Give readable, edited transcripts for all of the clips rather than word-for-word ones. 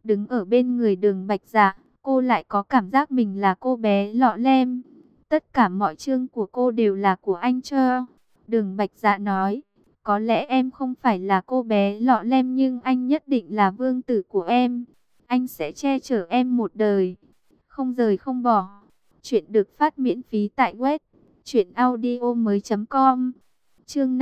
Đứng ở bên người Đường Bạch Dạ, cô lại có cảm giác mình là cô bé lọ lem. Tất cả mọi chương của cô đều là của anh cho. Đường Bạch Dạ nói, có lẽ em không phải là cô bé lọ lem nhưng anh nhất định là vương tử của em. Anh sẽ che chở em một đời, không rời không bỏ. Chuyện được phát miễn phí tại web truyệnaudiomoi.com. Chương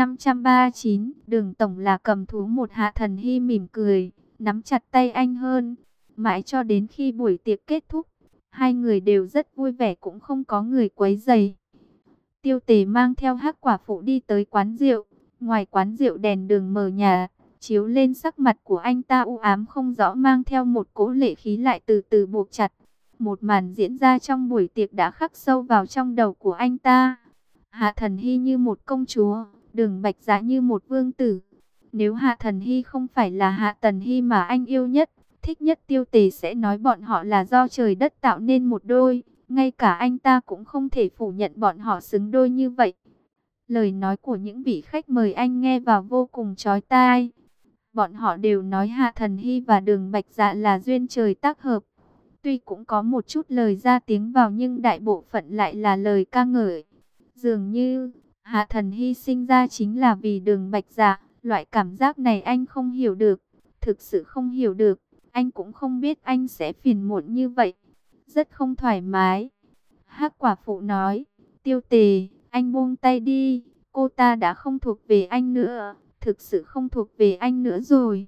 539, Đường tổng là cầm thú một. Hạ Thần Hy mỉm cười, nắm chặt tay anh hơn. Mãi cho đến khi buổi tiệc kết thúc, hai người đều rất vui vẻ, cũng không có người quấy rầy. Tiêu Tề mang theo Hắc Quả Phụ đi tới quán rượu. Ngoài quán rượu đèn đường mờ nhạt, chiếu lên sắc mặt của anh ta u ám không rõ, mang theo một cỗ lệ khí lại từ từ buộc chặt. Một màn diễn ra trong buổi tiệc đã khắc sâu vào trong đầu của anh ta. Hạ Thần Hy như một công chúa, Đường Bạch Dạ như một vương tử. Nếu Hạ Thần Hy không phải là Hạ Thần Hy mà anh yêu nhất, thích nhất, Tiêu Tề sẽ nói bọn họ là do trời đất tạo nên một đôi. Ngay cả anh ta cũng không thể phủ nhận bọn họ xứng đôi như vậy. Lời nói của những vị khách mời anh nghe vào vô cùng chói tai. Bọn họ đều nói Hạ Thần Hy và Đường Bạch Dạ là duyên trời tác hợp. Tuy cũng có một chút lời ra tiếng vào nhưng đại bộ phận lại là lời ca ngợi. Dường như Hạ Thần Hy sinh ra chính là vì Đường Bạch Dạ. Loại cảm giác này anh không hiểu được, thực sự không hiểu được. Anh cũng không biết anh sẽ phiền muộn như vậy, rất không thoải mái. Hắc Quả Phụ nói, Tiêu Tề, anh buông tay đi, cô ta đã không thuộc về anh nữa, thực sự không thuộc về anh nữa rồi.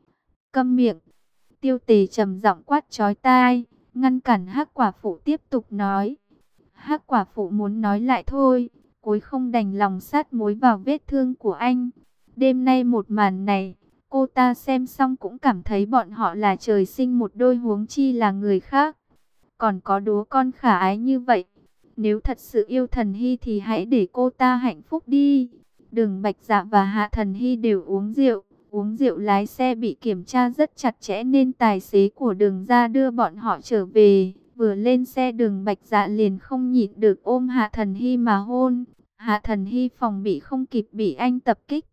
Câm miệng. Tiêu Tề trầm giọng quát chói tai, ngăn cản Hắc Quả Phụ tiếp tục nói. Hắc Quả Phụ muốn nói lại thôi, cuối không đành lòng sát muối vào vết thương của anh. Đêm nay một màn này, cô ta xem xong cũng cảm thấy bọn họ là trời sinh một đôi, huống chi là người khác. Còn có đứa con khả ái như vậy, nếu thật sự yêu Thần Hy thì hãy để cô ta hạnh phúc đi. Đường Bạch Dạ và Hạ Thần Hy đều uống rượu lái xe bị kiểm tra rất chặt chẽ nên tài xế của Đường ra đưa bọn họ trở về. Vừa lên xe Đường Bạch Dạ liền không nhịn được ôm Hạ Thần Hy mà hôn. Hạ Thần Hy phòng bị không kịp bị anh tập kích.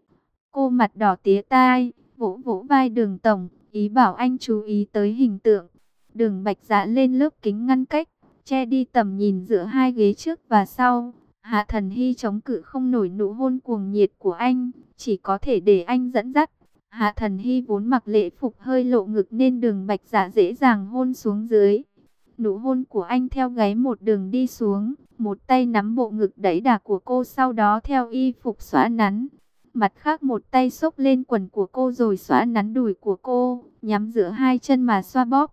Cô mặt đỏ tía tai, vỗ vỗ vai Đường tổng, ý bảo anh chú ý tới hình tượng. Đường Bạch Dạ lên lớp kính ngăn cách, che đi tầm nhìn giữa hai ghế trước và sau. Hạ Thần Hy chống cự không nổi nụ hôn cuồng nhiệt của anh, chỉ có thể để anh dẫn dắt. Hạ Thần Hy vốn mặc lễ phục hơi lộ ngực nên Đường Bạch Dạ dễ dàng hôn xuống dưới. Nụ hôn của anh theo gáy một đường đi xuống, một tay nắm bộ ngực đẩy đà của cô, sau đó theo y phục xõa nắn. Mặt khác một tay xốc lên quần của cô rồi xõa nắn đùi của cô, nhắm giữa hai chân mà xoa bóp.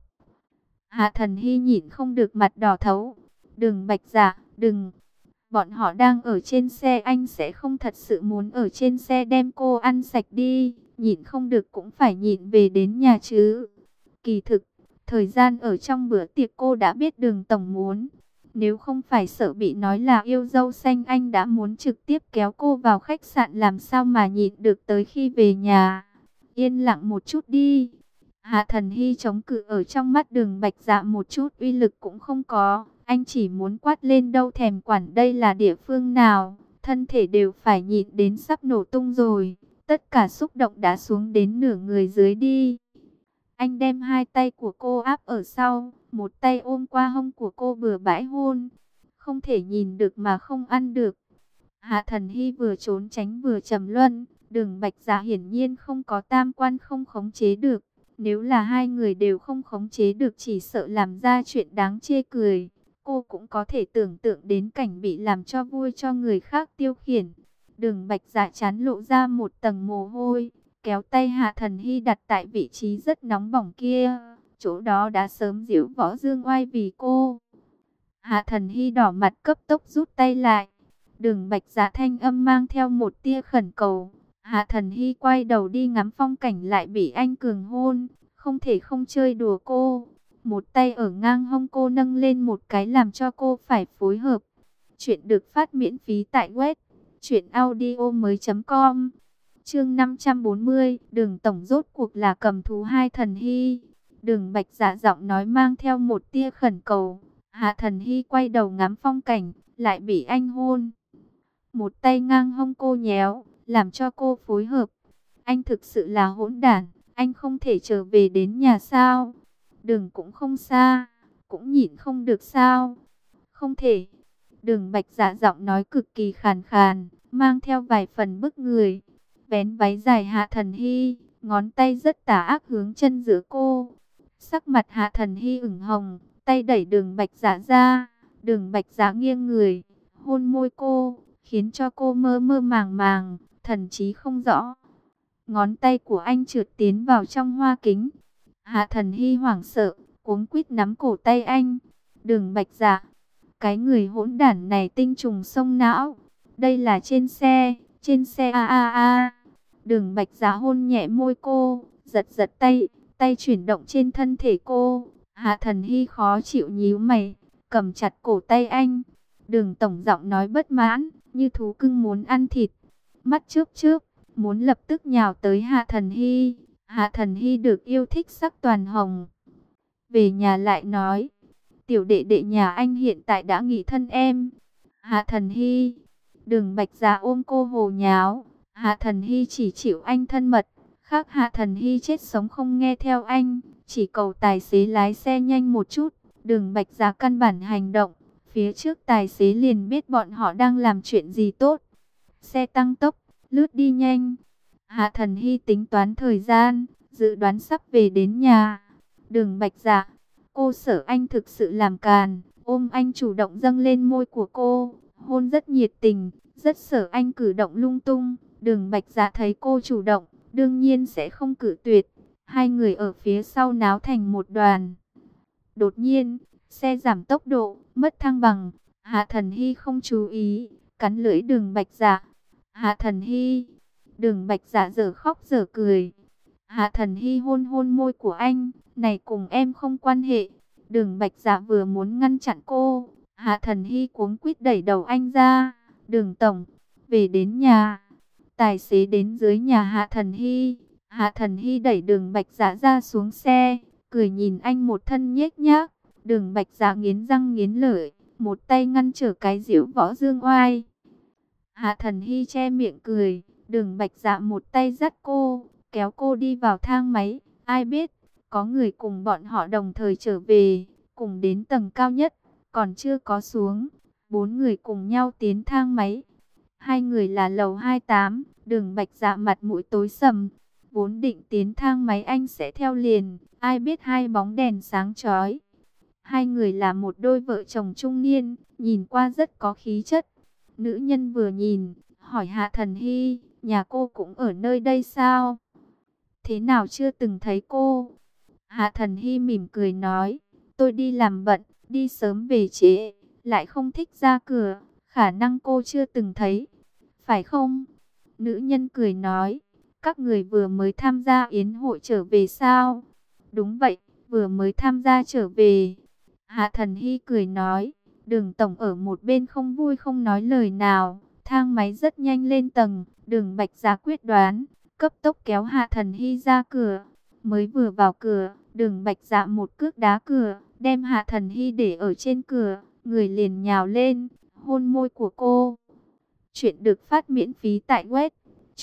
Hạ Thần Hy nhịn không được mặt đỏ thấu. Đường Bạch Dạ, đừng. Bọn họ đang ở trên xe, anh sẽ không thật sự muốn ở trên xe đem cô ăn sạch đi. Nhịn không được cũng phải nhịn về đến nhà chứ. Kỳ thực, thời gian ở trong bữa tiệc cô đã biết Đường tổng muốn. Nếu không phải sợ bị nói là yêu dâu xanh, anh đã muốn trực tiếp kéo cô vào khách sạn, làm sao mà nhịn được tới khi về nhà. Yên lặng một chút đi. Hạ Thần Hy chống cự ở trong mắt Đường Bạch Dạ một chút uy lực cũng không có. Anh chỉ muốn quát lên, đâu thèm quản đây là địa phương nào. Thân thể đều phải nhịn đến sắp nổ tung rồi. Tất cả xúc động đã xuống đến nửa người dưới đi. Anh đem hai tay của cô áp ở sau, một tay ôm qua hông của cô bừa bãi hôn. Không thể nhìn được mà không ăn được. Hạ Thần Hy vừa trốn tránh vừa trầm luân. Đường Bạch Dạ hiển nhiên không có tam quan, không khống chế được. Nếu là hai người đều không khống chế được chỉ sợ làm ra chuyện đáng chê cười. Cô cũng có thể tưởng tượng đến cảnh bị làm cho vui cho người khác tiêu khiển. Đường Bạch Dạ chán lộ ra một tầng mồ hôi, kéo tay Hạ Thần Hy đặt tại vị trí rất nóng bỏng kia. Chỗ đó đã sớm diễu võ dương oai vì cô. Hạ Thần Hy đỏ mặt cấp tốc rút tay lại. Đường Bạch Dạ thanh âm mang theo một tia khẩn cầu. Hạ Thần Hy quay đầu đi ngắm phong cảnh lại bị anh cường hôn. Không thể không chơi đùa cô. Một tay ở ngang hông cô nâng lên một cái làm cho cô phải phối hợp. Chuyện được phát miễn phí tại web truyệnaudiomoi.com. Chương 540, Đường tổng rốt cuộc là cầm thú hai Thần Hy. Đường Bạch Dạ giọng nói mang theo một tia khẩn cầu. Hạ Thần Hy quay đầu ngắm phong cảnh, lại bị anh hôn. Một tay ngang hông cô nhéo, làm cho cô phối hợp. Anh thực sự là hỗn đản, anh không thể trở về đến nhà sao? Đường cũng không xa, cũng nhịn không được sao? Không thể. Đường Bạch Dạ giọng nói cực kỳ khàn khàn, mang theo vài phần bức người. Vén váy dài Hạ Thần Hy, ngón tay rất tà ác hướng chân giữa cô. Sắc mặt Hạ Thần Hy ửng hồng, tay đẩy Đường Bạch Dạ ra. Đường Bạch Dạ nghiêng người, hôn môi cô, khiến cho cô mơ mơ màng màng, thần trí không rõ. Ngón tay của anh trượt tiến vào trong hoa kính. Hạ Thần Hy hoảng sợ, cuống quýt nắm cổ tay anh. Đường Bạch Dạ, cái người hỗn đản này tinh trùng sông não. Đây là trên xe a. Đường Bạch Dạ hôn nhẹ môi cô, giật giật tay, tay chuyển động trên thân thể cô. Hạ Thần Hy khó chịu nhíu mày, cầm chặt cổ tay anh. Đường tổng giọng nói bất mãn, như thú cưng muốn ăn thịt. Mắt chớp chớp, muốn lập tức nhào tới Hạ Thần Hy. Hạ Thần Hy được yêu thích sắc toàn hồng. Về nhà lại nói, tiểu đệ đệ nhà anh hiện tại đã nghỉ thân em. Hạ Thần Hy, Đường Bạch Dạ ôm cô hồ nháo. Hạ Thần Hy chỉ chịu anh thân mật, khác Hạ Thần Hy chết sống không nghe theo anh, chỉ cầu tài xế lái xe nhanh một chút. Đường Bạch Dạ căn bản hành động, phía trước tài xế liền biết bọn họ đang làm chuyện gì tốt. Xe tăng tốc, lướt đi nhanh. Hạ Thần Hy tính toán thời gian, dự đoán sắp về đến nhà. Đường Bạch Dạ, cô sợ anh thực sự làm càn, ôm anh chủ động dâng lên môi của cô, hôn rất nhiệt tình, rất sợ anh cử động lung tung. Đường Bạch Dạ thấy cô chủ động, đương nhiên sẽ không cự tuyệt. Hai người ở phía sau náo thành một đoàn. Đột nhiên, xe giảm tốc độ, mất thăng bằng. Hạ Thần Hy không chú ý, cắn lưỡi Đường Bạch Dạ. Hạ Thần Hy, Đường Bạch Dạ dở khóc dở cười. Hạ Thần Hy hôn hôn môi của anh, này cùng em không quan hệ. Đường Bạch Dạ vừa muốn ngăn chặn cô, Hạ Thần Hy cuống quýt đẩy đầu anh ra. Đường tổng, về đến nhà. Tài xế đến dưới nhà Hạ Thần Hy. Hạ Thần Hy đẩy Đường Bạch Dạ ra xuống xe, cười nhìn anh một thân nhếch nhác. Đường Bạch Dạ nghiến răng nghiến lợi, một tay ngăn trở cái giễu võ dương oai. Hạ Thần Hy che miệng cười, Đường Bạch Dạ một tay dắt cô, kéo cô đi vào thang máy. Ai biết, có người cùng bọn họ đồng thời trở về, cùng đến tầng cao nhất, còn chưa có xuống. 4 người cùng nhau tiến thang máy. 2 người là lầu 28, Đường Bạch Dạ mặt mũi tối sầm. Vốn định tiến thang máy anh sẽ theo liền, ai biết hai bóng đèn sáng chói. 2 người là một đôi vợ chồng trung niên, nhìn qua rất có khí chất. Nữ nhân vừa nhìn, hỏi Hạ Thần Hy, nhà cô cũng ở nơi đây sao? Thế nào chưa từng thấy cô? Hạ Thần Hy mỉm cười nói, tôi đi làm bận, đi sớm về trễ, lại không thích ra cửa, khả năng cô chưa từng thấy. Phải không? Nữ nhân cười nói, các người vừa mới tham gia yến hội trở về sao? Đúng vậy, vừa mới tham gia trở về. Hạ Thần Hy cười nói, Đường tổng ở một bên không vui không nói lời nào. Thang máy rất nhanh lên tầng, Đường Bạch Dạ quyết đoán, cấp tốc kéo Hạ Thần Hy ra cửa. Mới vừa vào cửa, Đường Bạch Dạ một cước đá cửa, đem Hạ Thần Hy để ở trên cửa, người liền nhào lên, hôn môi của cô. Chuyện được phát miễn phí tại web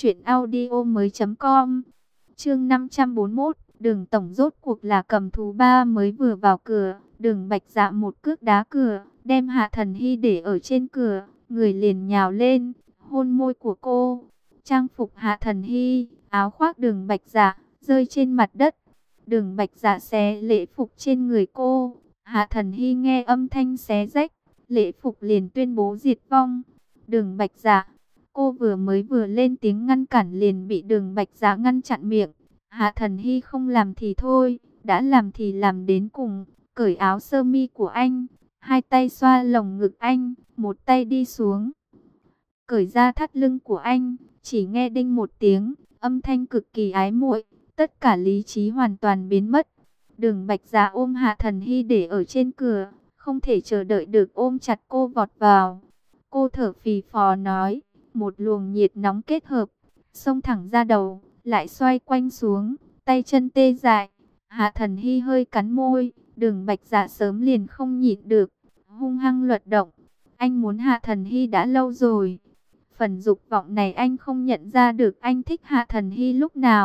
truyệnaudiomoi.com. Chương 541, Đường tổng rốt cuộc là cầm thú ba. Mới vừa vào cửa, Đường Bạch Dạ một cước đá cửa, đem Hạ Thần Hy để ở trên cửa, người liền nhào lên, hôn môi của cô. Trang phục Hạ Thần Hy, áo khoác Đường Bạch Dạ rơi trên mặt đất. Đường Bạch Dạ xé lễ phục trên người cô. Hạ Thần Hy nghe âm thanh xé rách, lễ phục liền tuyên bố diệt vong. Đường Bạch Dạ, cô vừa lên tiếng ngăn cản liền bị Đường Bạch Dạ ngăn chặn miệng. Hạ Thần Hy không làm thì thôi, đã làm thì làm đến cùng, cởi áo sơ mi của anh, hai tay xoa lồng ngực anh, một tay đi xuống, cởi ra thắt lưng của anh, chỉ nghe đinh một tiếng, âm thanh cực kỳ ái muội, tất cả lý trí hoàn toàn biến mất. Đường Bạch Dạ ôm Hạ Thần Hy để ở trên cửa, không thể chờ đợi được ôm chặt cô vọt vào. Cô thở phì phò nói, một luồng nhiệt nóng kết hợp, xông thẳng ra đầu, lại xoay quanh xuống, tay chân tê dại. Hạ Thần Hy hơi cắn môi, Đường Bạch Dạ sớm liền không nhịn được, hung hăng luật động. Anh muốn Hạ Thần Hy đã lâu rồi. Phần dục vọng này anh không nhận ra được anh thích Hạ Thần Hy lúc nào.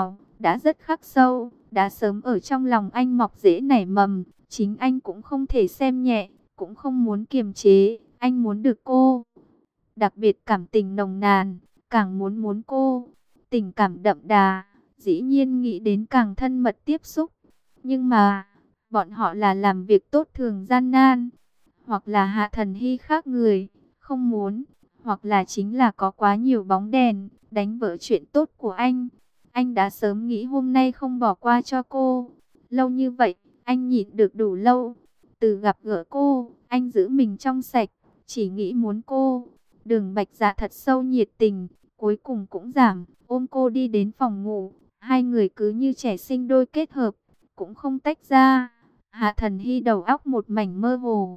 đã rất khắc sâu, đã sớm ở trong lòng anh mọc rễ nảy mầm. Chính anh cũng không thể xem nhẹ, cũng không muốn kiềm chế, anh muốn được cô. Đặc biệt cảm tình nồng nàn, càng muốn cô. Tình cảm đậm đà, dĩ nhiên nghĩ đến càng thân mật tiếp xúc. Nhưng mà, bọn họ là làm việc tốt thường gian nan, hoặc là Hạ Thần Hy khác người, không muốn, hoặc là chính là có quá nhiều bóng đèn, đánh vỡ chuyện tốt của anh. Anh đã sớm nghĩ hôm nay không bỏ qua cho cô. Lâu như vậy, anh nhịn được đủ lâu. Từ gặp gỡ cô, anh giữ mình trong sạch, chỉ nghĩ muốn cô. Đường Bạch Dạ thật sâu nhiệt tình, cuối cùng cũng giảm, ôm cô đi đến phòng ngủ. Hai người cứ như trẻ sinh đôi kết hợp, cũng không tách ra. Hạ Thần Hy đầu óc một mảnh mơ hồ,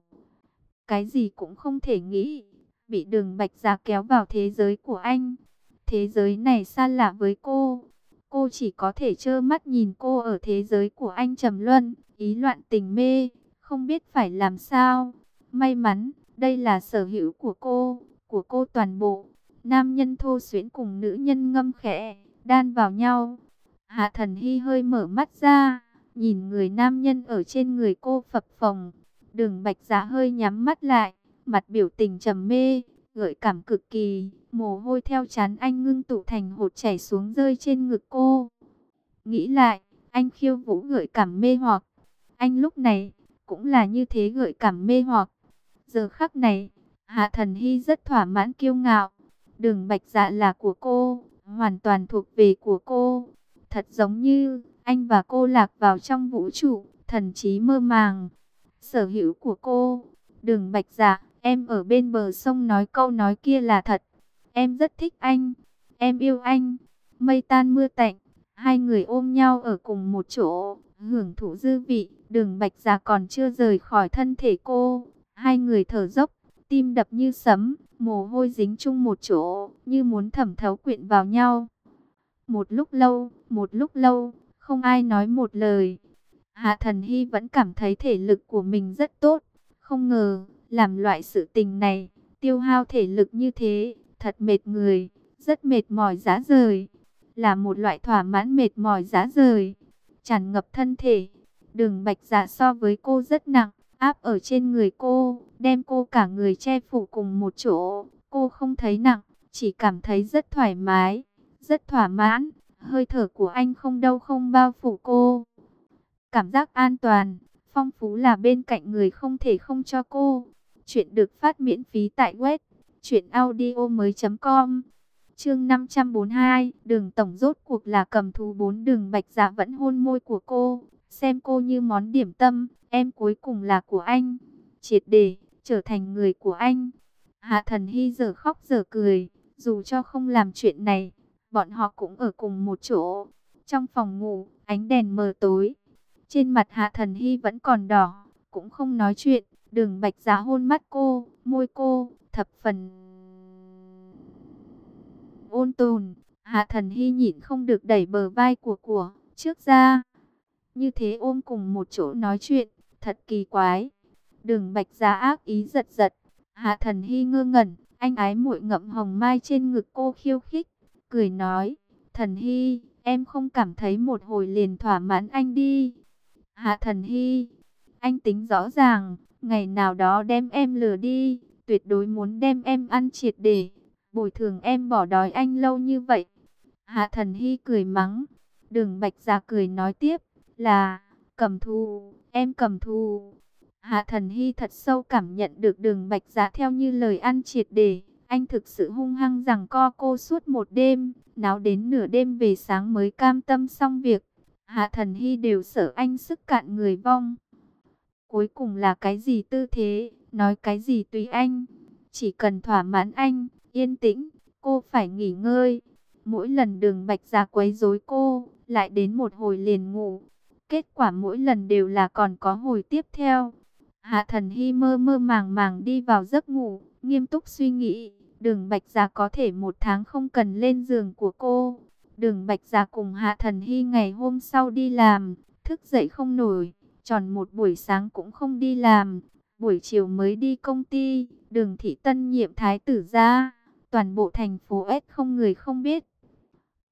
cái gì cũng không thể nghĩ, bị Đường Bạch Dạ kéo vào thế giới của anh. Thế giới này xa lạ với cô chỉ có thể trơ mắt nhìn cô ở thế giới của anh trầm luân, ý loạn tình mê, không biết phải làm sao. May mắn, đây là sở hữu của cô toàn bộ. Nam nhân thô xuyến cùng nữ nhân ngâm khẽ, đan vào nhau. Hạ Thần Hy hơi mở mắt ra, nhìn người nam nhân ở trên người cô phập phồng. Đường Bạch Dạ hơi nhắm mắt lại, mặt biểu tình trầm mê, gợi cảm cực kỳ. Mồ hôi theo trán anh ngưng tụ thành hột chảy xuống rơi trên ngực cô. Nghĩ lại, anh khiêu vũ gợi cảm mê hoặc. Anh lúc này cũng là như thế, gợi cảm mê hoặc. Giờ khắc này, Hạ Thần Hy rất thỏa mãn kiêu ngạo. Đường Bạch Dạ là của cô, hoàn toàn thuộc về của cô. Thật giống như anh và cô lạc vào trong vũ trụ, thần trí mơ màng. Sở hữu của cô. Đường Bạch Dạ, em ở bên bờ sông nói câu nói kia là thật. Em rất thích anh, em yêu anh. Mây tan mưa tạnh, hai người ôm nhau ở cùng một chỗ, hưởng thụ dư vị. Đường Bạch Dạ còn chưa rời khỏi thân thể cô. Hai người thở dốc, tim đập như sấm, mồ hôi dính chung một chỗ, như muốn thẩm thấu quyện vào nhau. Một lúc lâu, không ai nói một lời. Hạ Thần Hy vẫn cảm thấy thể lực của mình rất tốt. Không ngờ, làm loại sự tình này, tiêu hao thể lực như thế, thật mệt người, rất mệt mỏi rã rời. Là một loại thỏa mãn mệt mỏi rã rời, tràn ngập thân thể. Đường Bạch Dạ so với cô rất nặng, áp ở trên người cô, đem cô cả người che phủ cùng một chỗ. Cô không thấy nặng, chỉ cảm thấy rất thoải mái, rất thỏa mãn. Hơi thở của anh không đâu không bao phủ cô. Cảm giác an toàn, phong phú là bên cạnh người không thể không cho cô. Chuyện được phát miễn phí tại web truyệnaudiomoi.com. Chương 542, Đường tổng rốt cuộc là cầm thú. Đường Bạch Dạ vẫn hôn môi của cô, xem cô như món điểm tâm, em cuối cùng là của anh, triệt để trở thành người của anh. Hạ Thần Hy giờ khóc giờ cười, dù cho không làm chuyện này, bọn họ cũng ở cùng một chỗ. Trong phòng ngủ, ánh đèn mờ tối, trên mặt Hạ Thần Hy vẫn còn đỏ, cũng không nói chuyện. Đường Bạch Dạ hôn mắt cô, môi cô thập phần ôn tồn. Hạ Thần Hy nhịn không được đẩy bờ vai của trước ra. Như thế ôm cùng một chỗ nói chuyện, thật kỳ quái. Đường Bạch Dạ ác ý giật giật. Hạ Thần Hy ngơ ngẩn, anh ái muội ngậm hồng mai trên ngực cô khiêu khích, cười nói, Thần Hy, em không cảm thấy một hồi liền thỏa mãn anh đi. Hạ Thần Hy, anh tính rõ ràng, ngày nào đó đem em lừa đi, tuyệt đối muốn đem em ăn triệt để, bồi thường em bỏ đói anh lâu như vậy. Hạ Thần Hy cười mắng. Đường Bạch Dạ cười nói tiếp, là cầm thú, em cầm thú. Hạ Thần Hy thật sâu cảm nhận được Đường Bạch Dạ theo như lời ăn triệt để. Anh thực sự hung hăng giằng co cô suốt một đêm, náo đến nửa đêm về sáng mới cam tâm xong việc. Hạ Thần Hy đều sợ anh sức cạn người vong. Cuối cùng là cái gì tư thế, nói cái gì tùy anh. Chỉ cần thỏa mãn anh, yên tĩnh, cô phải nghỉ ngơi. Mỗi lần Đường Bạch Dạ quấy rối cô, lại đến một hồi liền ngủ. Kết quả mỗi lần đều là còn có hồi tiếp theo. Hạ Thần Hy mơ mơ màng màng đi vào giấc ngủ, nghiêm túc suy nghĩ. Đường Bạch Dạ có thể một tháng không cần lên giường của cô. Đường Bạch Dạ cùng Hạ Thần Hy ngày hôm sau đi làm, thức dậy không nổi, tròn một buổi sáng cũng không đi làm, buổi chiều mới đi công ty. Đường Thị Tân nhiệm thái tử gia, toàn bộ thành phố S không người không biết.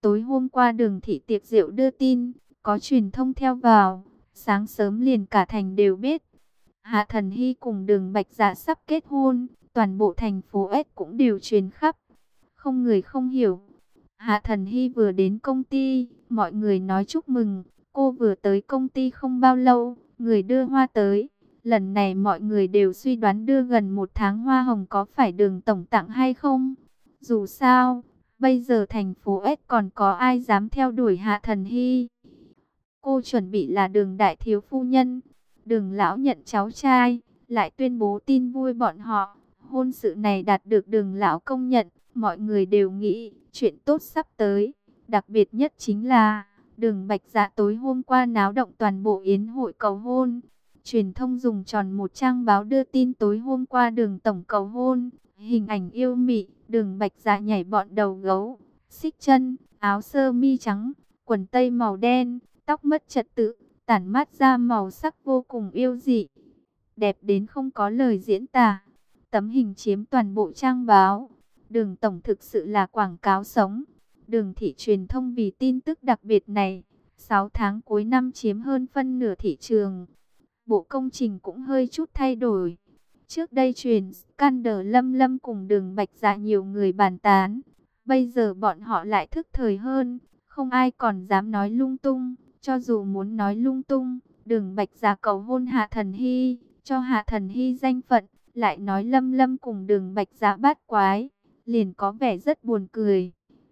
Tối hôm qua Đường thị tiệc rượu đưa tin, có truyền thông theo vào, sáng sớm liền cả thành đều biết. Hạ Thần Hy cùng Đường Bạch Dạ sắp kết hôn, toàn bộ thành phố S cũng đều truyền khắp, không người không hiểu. Hạ Thần Hy vừa đến công ty, mọi người nói chúc mừng. Cô vừa tới công ty không bao lâu, người đưa hoa tới. Lần này mọi người đều suy đoán đưa gần 1 tháng hoa hồng có phải Đường tổng tặng hay không. Dù sao, bây giờ thành phố S còn có ai dám theo đuổi Hạ Thần Hy. Cô chuẩn bị là Đường đại thiếu phu nhân. Đường lão nhận cháu trai, lại tuyên bố tin vui bọn họ. Hôn sự này đạt được Đường lão công nhận, mọi người đều nghĩ chuyện tốt sắp tới. Đặc biệt nhất chính là Đường Bạch Dạ tối hôm qua náo động toàn bộ yến hội cầu hôn. Truyền thông dùng tròn một trang báo đưa tin tối hôm qua Đường tổng cầu hôn. Hình ảnh yêu mị, Đường Bạch Dạ nhảy bọn đầu gấu, xích chân, áo sơ mi trắng, quần tây màu đen, tóc mất trật tự, tản mát ra màu sắc vô cùng yêu dị. Đẹp đến không có lời diễn tả. Tấm hình chiếm toàn bộ trang báo. Đường tổng thực sự là quảng cáo sống. Đường thị truyền thông vì tin tức đặc biệt này, 6 tháng cuối năm chiếm hơn phân nửa thị trường. Bộ công trình cũng hơi chút thay đổi. Trước đây truyền scandal Lâm Lâm cùng Đường Bạch Dạ nhiều người bàn tán. Bây giờ bọn họ lại thức thời hơn, không ai còn dám nói lung tung. Cho dù muốn nói lung tung, Đường Bạch Dạ cầu hôn Hạ Thần Hy, cho Hạ Thần Hy danh phận, lại nói Lâm Lâm cùng Đường Bạch Dạ bát quái, liền có vẻ rất buồn cười.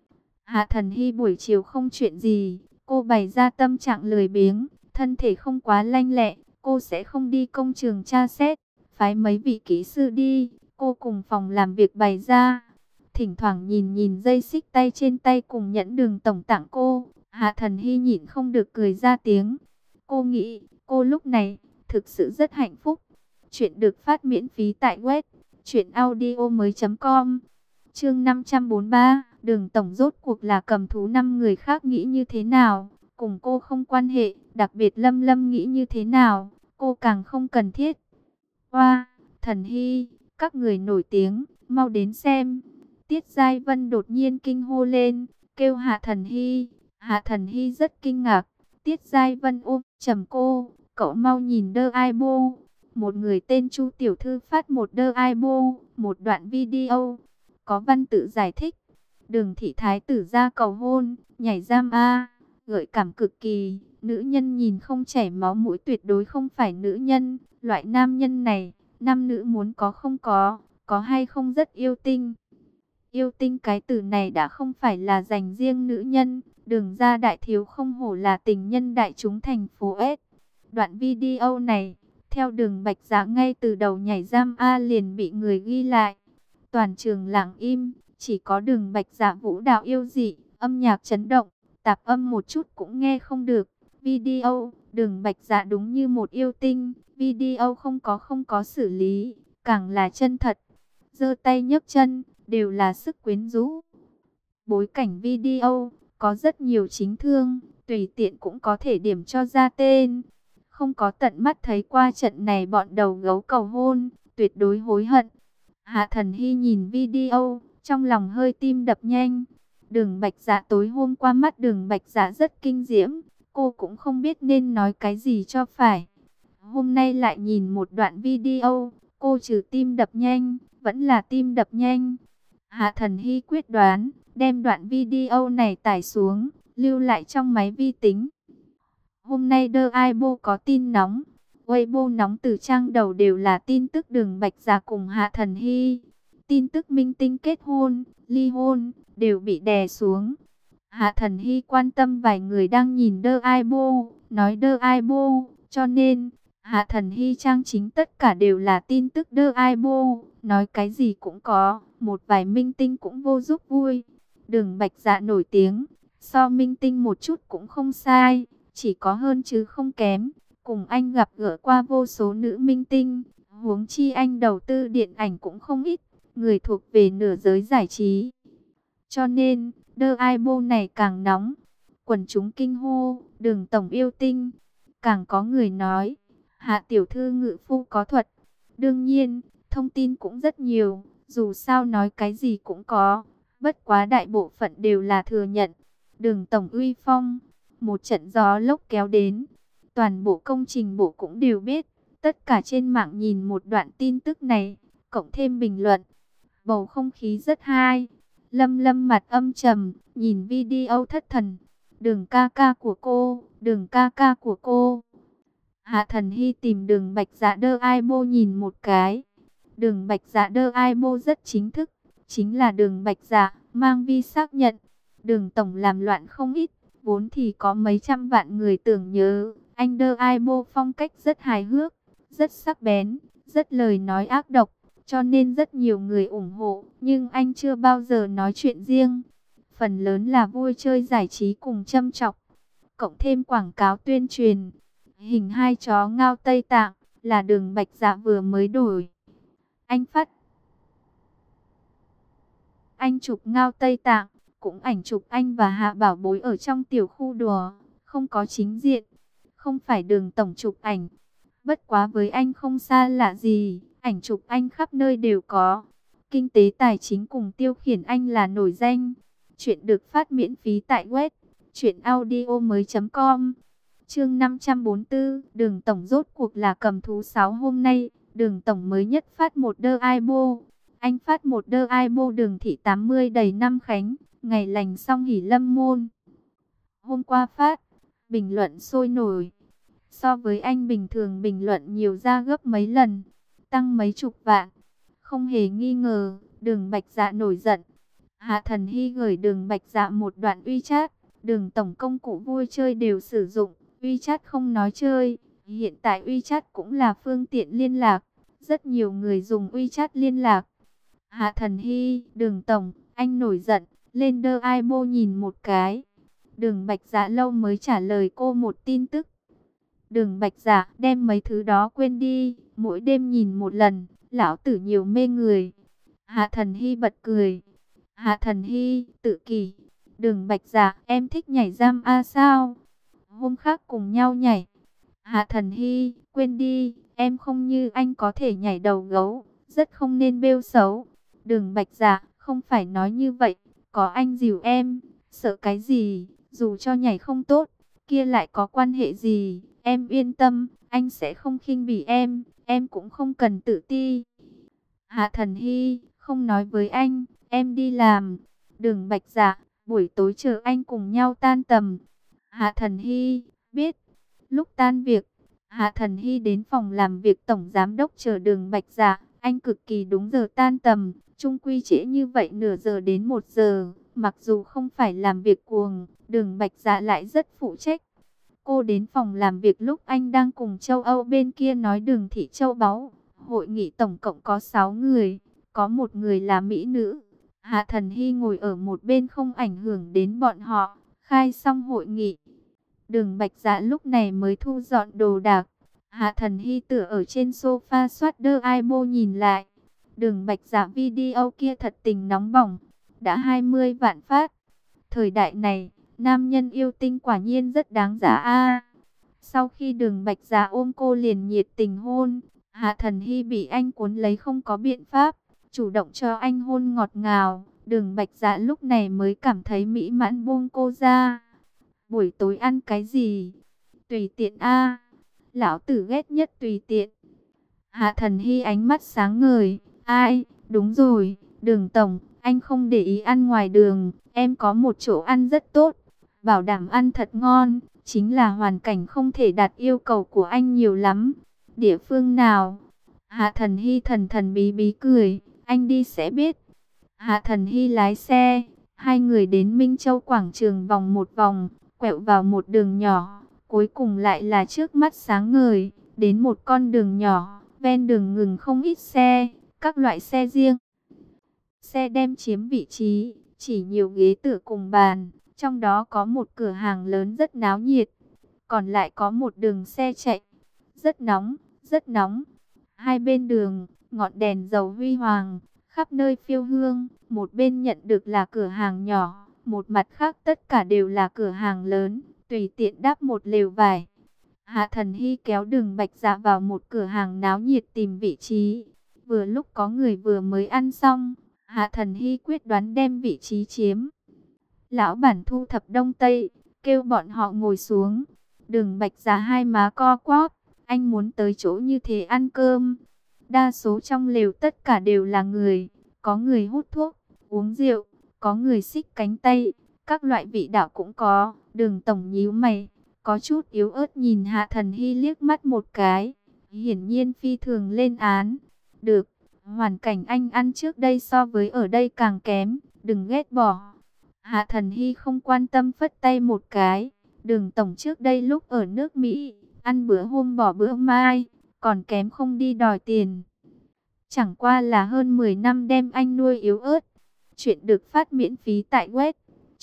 Hạ Thần Hy buổi chiều không chuyện gì, cô bày ra tâm trạng lười biếng, thân thể không quá lanh lẹ, cô sẽ không đi công trường tra xét, phái mấy vị kỹ sư đi, cô cùng phòng làm việc bày ra. Thỉnh thoảng nhìn nhìn dây xích tay trên tay cùng nhẫn Đường tổng tặng cô, Hạ Thần Hy nhịn không được cười ra tiếng. Cô nghĩ, cô lúc này thực sự rất hạnh phúc. Chuyện được phát miễn phí tại web truyệnaudiomoi.com. Chương 543, Đường tổng rốt cuộc là cầm thú, 5 người khác nghĩ như thế nào, cùng cô không quan hệ, đặc biệt Lâm Lâm nghĩ như thế nào, cô càng không cần thiết. Oa, Thần Hy, các người nổi tiếng, mau đến xem. Tiết Giai Vân đột nhiên kinh hô lên, kêu Hạ Thần Hy. Hạ Thần Hy rất kinh ngạc. Tiết Giai Vân ôm chầm cô, cậu mau nhìn đơ ai bô. Một người tên Chu Tiểu Thư phát một đơ ai bô, một đoạn video. Có văn tự giải thích. Đường thị thái tử ra cầu hôn, nhảy giam A, gợi cảm cực kỳ. Nữ nhân nhìn không chảy máu mũi tuyệt đối không phải nữ nhân. Loại nam nhân này, nam nữ muốn có không có hay không rất yêu tinh. Yêu tinh cái từ này đã không phải là dành riêng nữ nhân. Đường ra đại thiếu không hổ là tình nhân đại chúng thành phố S. Đoạn video này, theo Đường Bạch Dạ ngay từ đầu nhảy giam A liền bị người ghi lại. Toàn trường lặng im, chỉ có Đường Bạch Dạ vũ đạo yêu dị, âm nhạc chấn động, tạp âm một chút cũng nghe không được. Video, Đường Bạch Dạ đúng như một yêu tinh, video không có xử lý, càng là chân thật. Giơ tay nhấc chân, đều là sức quyến rũ. Bối cảnh video, có rất nhiều chính thương, tùy tiện cũng có thể điểm cho ra tên. Không có tận mắt thấy qua trận này bọn đầu gấu cầu hôn, tuyệt đối hối hận. Hạ Thần Hy nhìn video, trong lòng hơi tim đập nhanh. Đường Bạch Dạ tối hôm qua mắt Đường Bạch Dạ rất kinh diễm, cô cũng không biết nên nói cái gì cho phải. Hôm nay lại nhìn một đoạn video, cô trừ tim đập nhanh, vẫn là tim đập nhanh. Hạ Thần Hy quyết đoán, đem đoạn video này tải xuống, lưu lại trong máy vi tính. Hôm nay The Weibo có tin nóng. Weibo nóng từ trang đầu đều là tin tức Đường Bạch Dạ cùng Hạ Thần Hy. Tin tức minh tinh kết hôn, ly hôn, đều bị đè xuống. Hạ Thần Hy quan tâm vài người đang nhìn The Weibo, nói The Weibo, cho nên Hạ Thần Hy trang chính tất cả đều là tin tức The Weibo, nói cái gì cũng có, một vài minh tinh cũng vô giúp vui. Đường Bạch Dạ nổi tiếng, so minh tinh một chút cũng không sai, chỉ có hơn chứ không kém. Cùng anh gặp gỡ qua vô số nữ minh tinh, huống chi anh đầu tư điện ảnh cũng không ít, người thuộc về nửa giới giải trí. Cho nên, The Weibo này càng nóng, quần chúng kinh hô, Đường tổng yêu tinh. Càng có người nói, Hạ tiểu thư ngự phu có thuật. Đương nhiên, thông tin cũng rất nhiều, dù sao nói cái gì cũng có, bất quá đại bộ phận đều là thừa nhận. Đường tổng uy phong, một trận gió lốc kéo đến. Toàn bộ công trình bộ cũng đều biết. Tất cả trên mạng nhìn một đoạn tin tức này, cộng thêm bình luận. Bầu không khí rất hay. Lâm Lâm mặt âm trầm, nhìn video thất thần. Đường ca ca của cô, đường ca ca của cô. Hạ Thần Hy tìm đường Bạch Dạ Đơ Ai Bô nhìn một cái. Đường Bạch Dạ Đơ Ai Bô rất chính thức. Chính là đường Bạch Dạ, mang vi xác nhận. Đường tổng làm loạn không ít. Vốn thì có mấy trăm vạn người tưởng nhớ. Anh Đơ Ai Bô phong cách rất hài hước, rất sắc bén, rất lời nói ác độc. Cho nên rất nhiều người ủng hộ. Nhưng anh chưa bao giờ nói chuyện riêng. Phần lớn là vui chơi giải trí cùng châm chọc. Cộng thêm quảng cáo tuyên truyền. Hình hai chó ngao Tây Tạng là đường Bạch Dạ vừa mới đổi. Anh chụp ngao Tây Tạng, cũng ảnh chụp anh và Hạ Bảo Bối ở trong tiểu khu đùa, không có chính diện. Không phải đường tổng chụp ảnh. Bất quá với anh không xa lạ gì, ảnh chụp anh khắp nơi đều có. Kinh tế tài chính cùng tiêu khiển anh là nổi danh. Chuyện được phát miễn phí tại web truyệnaudiomoi.com. Chương 544, Đường tổng rốt cuộc là cầm thú 6 hôm nay, Đường tổng mới nhất phát một đơ ai bô. Anh phát một đơ ai bô đường thị 80 đầy năm Khánh, ngày lành xong hỷ lâm môn. Hôm qua phát, bình luận sôi nổi. So với anh bình thường bình luận nhiều ra gấp mấy lần, tăng mấy chục vạn. Không hề nghi ngờ, đường Bạch Dạ nổi giận. Hạ Thần Hy gửi đường Bạch Dạ một đoạn WeChat. Đường tổng công cụ vui chơi đều sử dụng, WeChat không nói chơi. Hiện tại WeChat cũng là phương tiện liên lạc. Rất nhiều người dùng WeChat liên lạc. Hạ Thần Hy, đường tổng, anh nổi giận, lên đơ ai bô nhìn một cái. Đường Bạch Dạ lâu mới trả lời cô một tin tức. Đường Bạch Dạ đem mấy thứ đó quên đi, mỗi đêm nhìn một lần, lão tử nhiều mê người. Hạ Thần Hy bật cười. Hạ Thần Hy, tự kỷ. Đường Bạch Dạ, em thích nhảy giam a sao? Hôm khác cùng nhau nhảy. Hạ Thần Hy, quên đi, em không như anh có thể nhảy đầu gấu, rất không nên bêu xấu. Đường Bạch Dạ, không phải nói như vậy, có anh dìu em, sợ cái gì, dù cho nhảy không tốt, kia lại có quan hệ gì, em yên tâm, anh sẽ không khinh bỉ em cũng không cần tự ti. Hạ Thần Hy, không nói với anh, em đi làm. Đường Bạch Dạ, buổi tối chờ anh cùng nhau tan tầm. Hạ Thần Hy, biết. Lúc tan việc, Hạ Thần Hy đến phòng làm việc tổng giám đốc chờ đường Bạch Dạ. Anh cực kỳ đúng giờ tan tầm, chung quy trễ như vậy nửa giờ đến 1 giờ. Mặc dù không phải làm việc cuồng, đường Bạch Dạ lại rất phụ trách. Cô đến phòng làm việc lúc anh đang cùng châu Âu bên kia nói đường thị châu báu. Hội nghị tổng cộng có 6 người, có một người là mỹ nữ. Hạ Thần Hy ngồi ở một bên không ảnh hưởng đến bọn họ, khai xong hội nghị. Đường Bạch Dạ lúc này mới thu dọn đồ đạc. Hạ Thần Hy tựa ở trên sofa soát đơ ai bô nhìn lại. Đường Bạch Dạ video kia thật tình nóng bỏng, đã 20 vạn phát. Thời đại này, nam nhân yêu tinh quả nhiên rất đáng giá a. Sau khi đường Bạch Dạ ôm cô liền nhiệt tình hôn, Hạ Thần Hy bị anh cuốn lấy không có biện pháp, chủ động cho anh hôn ngọt ngào. Đường Bạch Dạ lúc này mới cảm thấy mỹ mãn buông cô ra. Buổi tối ăn cái gì? Tùy tiện a. Lão tử ghét nhất tùy tiện. Hạ Thần Hy ánh mắt sáng ngời. Ai, đúng rồi, đường tổng, anh không để ý ăn ngoài đường. Em có một chỗ ăn rất tốt, bảo đảm ăn thật ngon. Chính là hoàn cảnh không thể đạt yêu cầu của anh nhiều lắm. Địa phương nào? Hạ Thần Hy thần thần bí bí cười. Anh đi sẽ biết. Hạ Thần Hy lái xe. Hai người đến Minh Châu quảng trường vòng một vòng, quẹo vào một đường nhỏ. Cuối cùng lại là trước mắt sáng ngời. Đến một con đường nhỏ, ven đường ngừng không ít xe, các loại xe riêng. Xe đem chiếm vị trí, chỉ nhiều ghế tựa cùng bàn. Trong đó có một cửa hàng lớn rất náo nhiệt. Còn lại có một đường xe chạy. Rất nóng, rất nóng. Hai bên đường, ngọn đèn dầu huy hoàng, khắp nơi phiêu hương. Một bên nhận được là cửa hàng nhỏ, một mặt khác tất cả đều là cửa hàng lớn. Tùy tiện đáp một lều vải. Hạ Thần Hy kéo đường Bạch Dạ vào một cửa hàng náo nhiệt tìm vị trí. Vừa lúc có người vừa mới ăn xong, Hạ Thần Hy quyết đoán đem vị trí chiếm. Lão bản thu thập đông tây, kêu bọn họ ngồi xuống. Đường Bạch Dạ hai má co quắp, anh muốn tới chỗ như thế ăn cơm. Đa số trong lều tất cả đều là người, có người hút thuốc, uống rượu, có người xích cánh tay, các loại vị đạo cũng có. Đường tổng nhíu mày, có chút yếu ớt nhìn Hạ Thần Hy liếc mắt một cái, hiển nhiên phi thường lên án. Được, hoàn cảnh anh ăn trước đây so với ở đây càng kém, đừng ghét bỏ. Hạ Thần Hy không quan tâm phất tay một cái. Đường tổng trước đây lúc ở nước Mỹ, ăn bữa hôm bỏ bữa mai, còn kém không đi đòi tiền. Chẳng qua là hơn 10 năm đem anh nuôi yếu ớt. Chuyện được phát miễn phí tại web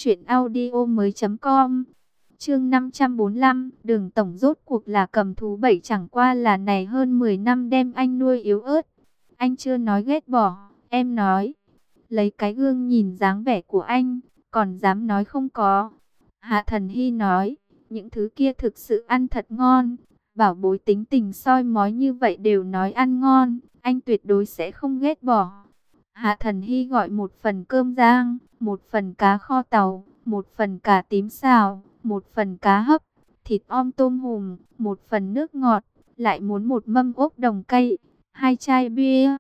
truyệnaudiomoi.com. Chương 545, Đường tổng rốt cuộc là cầm thú bảy, chẳng qua là này hơn 10 năm đem anh nuôi yếu ớt. Anh chưa nói ghét bỏ, em nói. Lấy cái gương nhìn dáng vẻ của anh, còn dám nói không có. Hạ Thần Hy nói, những thứ kia thực sự ăn thật ngon. Bảo bối tính tình soi mói như vậy đều nói ăn ngon, anh tuyệt đối sẽ không ghét bỏ. Hạ Thần Hy gọi một phần cơm rang, một phần cá kho tàu, một phần cá tím xào, một phần cá hấp, thịt om tôm hùm, một phần nước ngọt, lại muốn một mâm ốc đồng cay, 2 chai bia.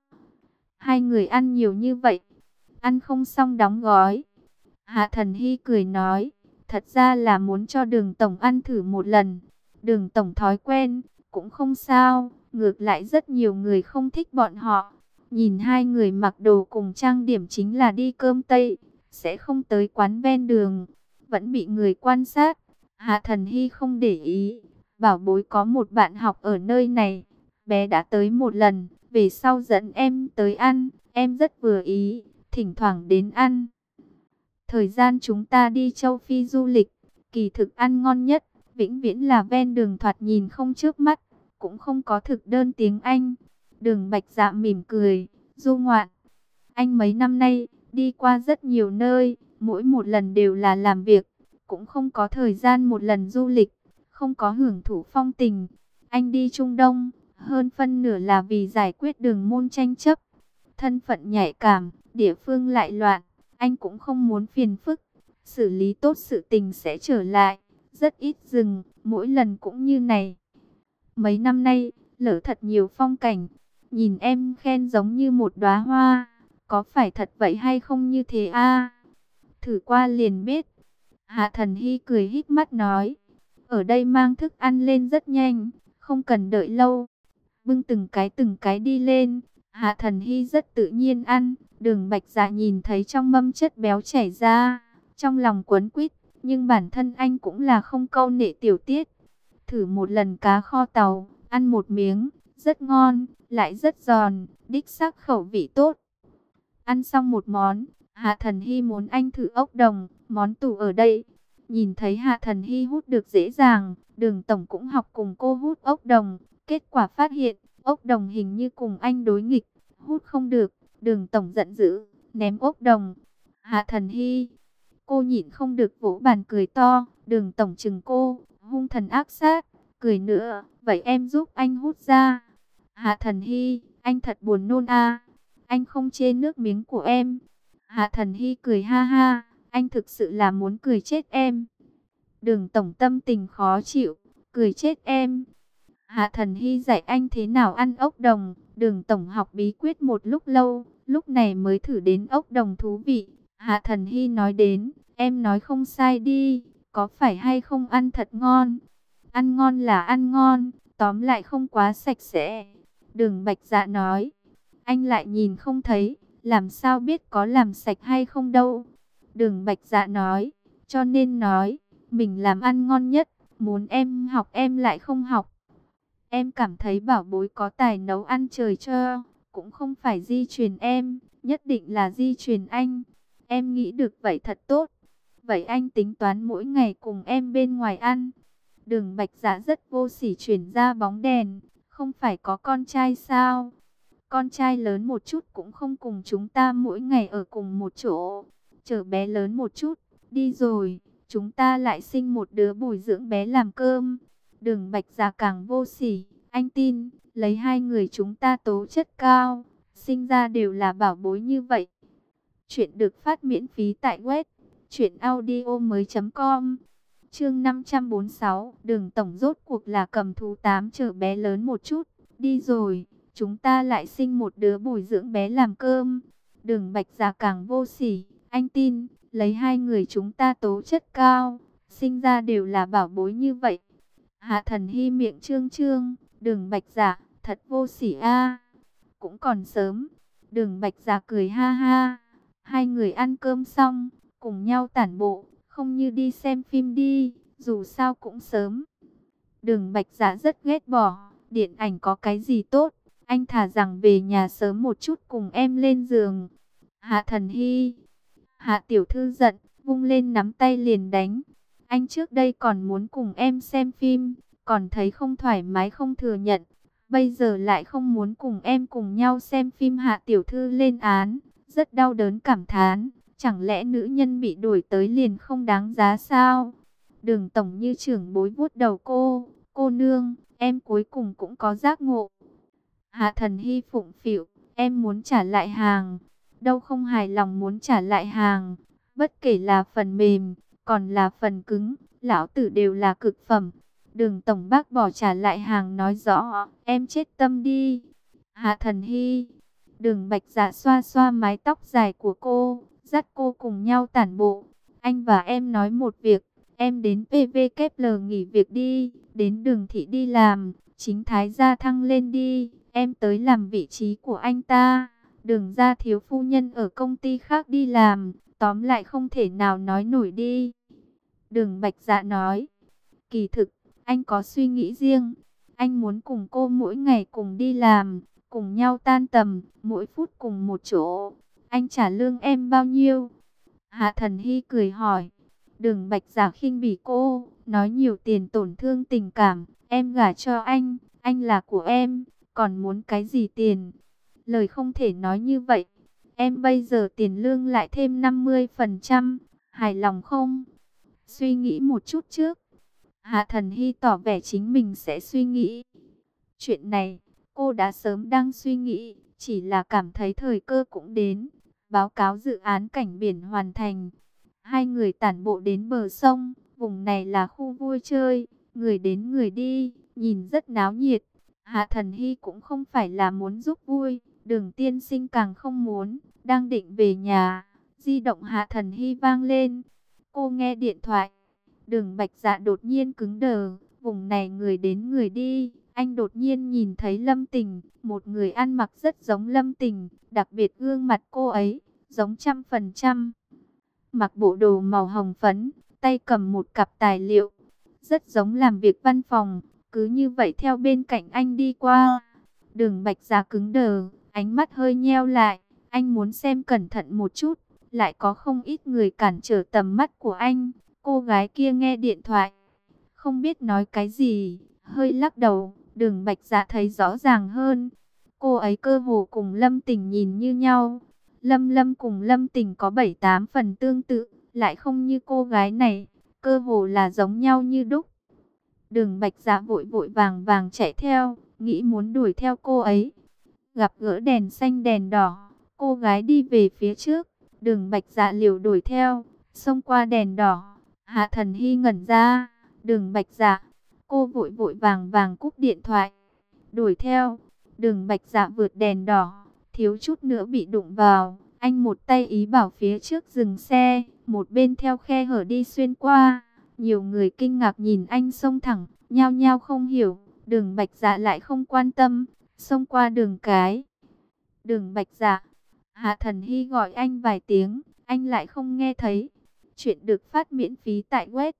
Hai người ăn nhiều như vậy, ăn không xong đóng gói. Hạ Thần Hy cười nói, thật ra là muốn cho Đường tổng ăn thử một lần. Đường tổng thói quen, cũng không sao, ngược lại rất nhiều người không thích bọn họ. Nhìn hai người mặc đồ cùng trang điểm chính là đi cơm Tây, sẽ không tới quán ven đường, vẫn bị người quan sát. Hạ Thần Hy không để ý, bảo bối có một bạn học ở nơi này, bé đã tới một lần, về sau dẫn em tới ăn, em rất vừa ý, thỉnh thoảng đến ăn. Thời gian chúng ta đi châu Phi du lịch, kỳ thực ăn ngon nhất, vĩnh viễn là ven đường thoạt nhìn không trước mắt, cũng không có thực đơn tiếng Anh. Đường Bạch Dạ mỉm cười, du ngoạn. Anh mấy năm nay, đi qua rất nhiều nơi, mỗi một lần đều là làm việc, cũng không có thời gian một lần du lịch, không có hưởng thụ phong tình. Anh đi Trung Đông, hơn phân nửa là vì giải quyết đường môn tranh chấp. Thân phận nhạy cảm, địa phương lại loạn, anh cũng không muốn phiền phức. Xử lý tốt sự tình sẽ trở lại, rất ít dừng, mỗi lần cũng như này. Mấy năm nay, lỡ thật nhiều phong cảnh, nhìn em khen giống như một đóa hoa, có phải thật vậy hay không như thế a? Thử qua liền biết. Hạ Thần Hy cười híp mắt nói, ở đây mang thức ăn lên rất nhanh, không cần đợi lâu. Bưng từng cái đi lên, Hạ Thần Hy rất tự nhiên ăn. Đường Bạch Dạ nhìn thấy trong mâm chất béo chảy ra, trong lòng quấn quýt, nhưng bản thân anh cũng là không câu nệ tiểu tiết. Thử một lần cá kho tàu, ăn một miếng, rất ngon, lại rất giòn, đích xác khẩu vị tốt. Ăn xong một món, Hạ Thần Hy muốn anh thử ốc đồng, món tủ ở đây. Nhìn thấy Hạ Thần Hy hút được dễ dàng, Đường tổng cũng học cùng cô hút ốc đồng. Kết quả phát hiện, ốc đồng hình như cùng anh đối nghịch, hút không được. Đường tổng giận dữ, ném ốc đồng. Hạ Thần Hy, cô nhịn không được vỗ bàn cười to. Đường tổng chừng cô, hung thần ác sát, cười nữa, vậy em giúp anh hút ra. Hạ Thần Hy, anh thật buồn nôn a. Anh không chê nước miếng của em. Hạ Thần Hy cười ha ha, anh thực sự là muốn cười chết em. Đường tổng tâm tình khó chịu, cười chết em. Hạ Thần Hy dạy anh thế nào ăn ốc đồng. Đường tổng học bí quyết một lúc lâu, lúc này mới thử đến ốc đồng thú vị. Hạ Thần Hy nói đến, em nói không sai đi, có phải hay không ăn thật ngon? Ăn ngon là ăn ngon, tóm lại không quá sạch sẽ. Đường Bạch Dạ nói, anh lại nhìn không thấy, làm sao biết có làm sạch hay không đâu. Đường Bạch Dạ nói, cho nên nói, mình làm ăn ngon nhất, muốn em học em lại không học. Em cảm thấy bảo bối có tài nấu ăn trời cho, cũng không phải di truyền em, nhất định là di truyền anh. Em nghĩ được vậy thật tốt. Vậy anh tính toán mỗi ngày cùng em bên ngoài ăn. Đường Bạch Dạ rất vô sỉ chuyển ra bóng đèn, không phải có con trai sao? Con trai lớn một chút cũng không cùng chúng ta mỗi ngày ở cùng một chỗ. Chờ bé lớn một chút, đi rồi, chúng ta lại sinh một đứa bồi dưỡng bé làm cơm. Đường Bạch Dạ càng vô sỉ, anh tin, lấy hai người chúng ta tố chất cao, sinh ra đều là bảo bối như vậy. Chuyện được phát miễn phí tại web Chuyện audio mới.com. Chương 546, Đường tổng rốt cuộc là cầm thú 8 chở bé lớn một chút, đi rồi, chúng ta lại sinh một đứa bồi dưỡng bé làm cơm. Đường Bạch Dạ càng vô sỉ, anh tin, lấy hai người chúng ta tố chất cao, sinh ra đều là bảo bối như vậy. Hạ Thần Hy miệng trương trương, Đường Bạch Dạ, thật vô sỉ a. Cũng còn sớm. Đường Bạch Dạ cười ha ha. Hai người ăn cơm xong, cùng nhau tản bộ, không như đi xem phim đi, dù sao cũng sớm. Đường Bạch Dạ rất ghét bỏ, điện ảnh có cái gì tốt, anh thà rằng về nhà sớm một chút cùng em lên giường. Hạ Thần Hy, Hạ tiểu thư giận, vung lên nắm tay liền đánh. Anh trước đây còn muốn cùng em xem phim, còn thấy không thoải mái không thừa nhận. Bây giờ lại không muốn cùng em cùng nhau xem phim. Hạ tiểu thư lên án, rất đau đớn cảm thán. Chẳng lẽ nữ nhân bị đuổi tới liền không đáng giá sao? Đường tổng như trưởng bối vuốt đầu cô nương, em cuối cùng cũng có giác ngộ. Hạ Thần Hy phụng phịu, em muốn trả lại hàng. Đâu không hài lòng muốn trả lại hàng. Bất kể là phần mềm, còn là phần cứng, lão tử đều là cực phẩm. Đường tổng bác bỏ trả lại hàng nói rõ, em chết tâm đi. Hạ Thần Hy, Đường Bạch Dạ xoa xoa mái tóc dài của cô, dắt cô cùng nhau tản bộ. Anh và em nói một việc, em đến PVKL nghỉ việc đi, đến Đường thị đi làm, chính thái gia thăng lên đi, em tới làm vị trí của anh ta. Đường gia thiếu phu nhân ở công ty khác đi làm, tóm lại không thể nào nói nổi đi. Đường Bạch Dạ nói, kỳ thực, anh có suy nghĩ riêng, anh muốn cùng cô mỗi ngày cùng đi làm, cùng nhau tan tầm, mỗi phút cùng một chỗ. Anh trả lương em bao nhiêu? Hạ Thần Hy cười hỏi. Đường Bạch Dạ khinh bỉ cô, nói nhiều tiền tổn thương tình cảm, em gả cho anh là của em, còn muốn cái gì tiền? Lời không thể nói như vậy. Em bây giờ tiền lương lại thêm 50%, hài lòng không? Suy nghĩ một chút trước. Hạ Thần Hy tỏ vẻ chính mình sẽ suy nghĩ. Chuyện này, cô đã sớm đang suy nghĩ, chỉ là cảm thấy thời cơ cũng đến. Báo cáo dự án cảnh biển hoàn thành. Hai người tản bộ đến bờ sông, vùng này là khu vui chơi, người đến người đi, nhìn rất náo nhiệt. Hạ Thần Hy cũng không phải là muốn giúp vui, Đường tiên sinh càng không muốn, đang định về nhà. Di động Hạ Thần Hy vang lên, cô nghe điện thoại. Đường Bạch Dạ đột nhiên cứng đờ, vùng này người đến người đi. Anh đột nhiên nhìn thấy Lâm Tình, một người ăn mặc rất giống Lâm Tình, đặc biệt gương mặt cô ấy, giống 100%. Mặc bộ đồ màu hồng phấn, tay cầm một cặp tài liệu, rất giống làm việc văn phòng, cứ như vậy theo bên cạnh anh đi qua. Đường Bạch Dạ cứng đờ, ánh mắt hơi nheo lại, anh muốn xem cẩn thận một chút, lại có không ít người cản trở tầm mắt của anh. Cô gái kia nghe điện thoại, không biết nói cái gì, hơi lắc đầu. Đường Bạch Dạ thấy rõ ràng hơn, cô ấy cơ hồ cùng Lâm Tình nhìn như nhau. Lâm cùng Lâm Tình có 7-8 phần tương tự, lại không như cô gái này, cơ hồ là giống nhau như đúc. Đường Bạch Dạ vội vội vàng vàng chạy theo, nghĩ muốn đuổi theo cô ấy. Gặp gỡ đèn xanh đèn đỏ, cô gái đi về phía trước, Đường Bạch Dạ liều đuổi theo, xông qua đèn đỏ. Hạ Thần Hy ngẩn ra, Đường Bạch Dạ, cô vội vội vàng vàng cúp điện thoại, đuổi theo. Đường Bạch Dạ vượt đèn đỏ, thiếu chút nữa bị đụng vào. Anh một tay ý bảo phía trước dừng xe, một bên theo khe hở đi xuyên qua. Nhiều người kinh ngạc nhìn anh xông thẳng, nhao nhao không hiểu. Đường Bạch Dạ lại không quan tâm, xông qua đường cái. Đường Bạch Dạ, Hạ Thần Hy gọi anh vài tiếng, anh lại không nghe thấy. Chuyện được phát miễn phí tại web